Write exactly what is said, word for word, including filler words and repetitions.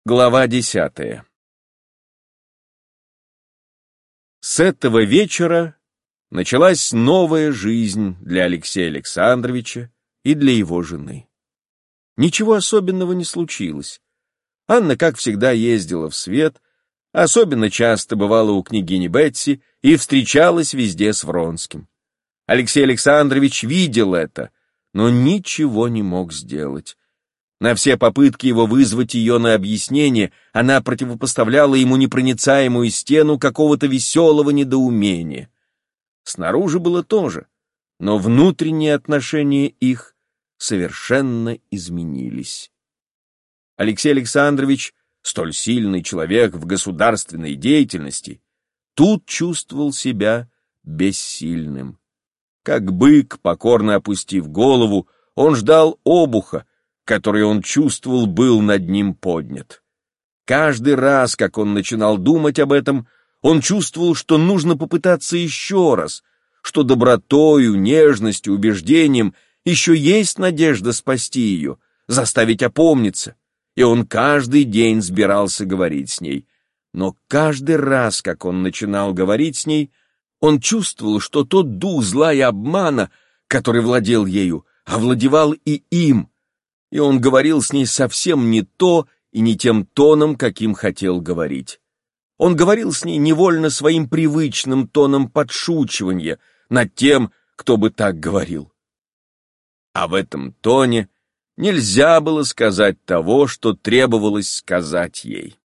Глава десятая. С этого вечера началась новая жизнь для Алексея Александровича и для его жены. Ничего особенного не случилось. Анна, как всегда, ездила в свет, особенно часто бывала у княгини Бетси и встречалась везде с Вронским. Алексей Александрович видел это, но ничего не мог сделать. На все попытки его вызвать ее на объяснение она противопоставляла ему непроницаемую стену какого-то веселого недоумения. Снаружи было то же, но внутренние отношения их совершенно изменились. Алексей Александрович, столь сильный человек в государственной деятельности, тут чувствовал себя бессильным. Как бык, покорно опустив голову, он ждал обуха, который он чувствовал был над ним поднят. Каждый раз, как он начинал думать об этом, он чувствовал, что нужно попытаться еще раз, что добротою, нежностью, убеждением еще есть надежда спасти ее, заставить опомниться, и он каждый день сбирался говорить с ней. Но каждый раз, как он начинал говорить с ней, он чувствовал, что тот дух зла и обмана, который владел ею, овладевал и им, и он говорил с ней совсем не то и не тем тоном, каким хотел говорить. Он говорил с ней невольно своим привычным тоном подшучивания над тем, кто бы так говорил. А в этом тоне нельзя было сказать того, что требовалось сказать ей.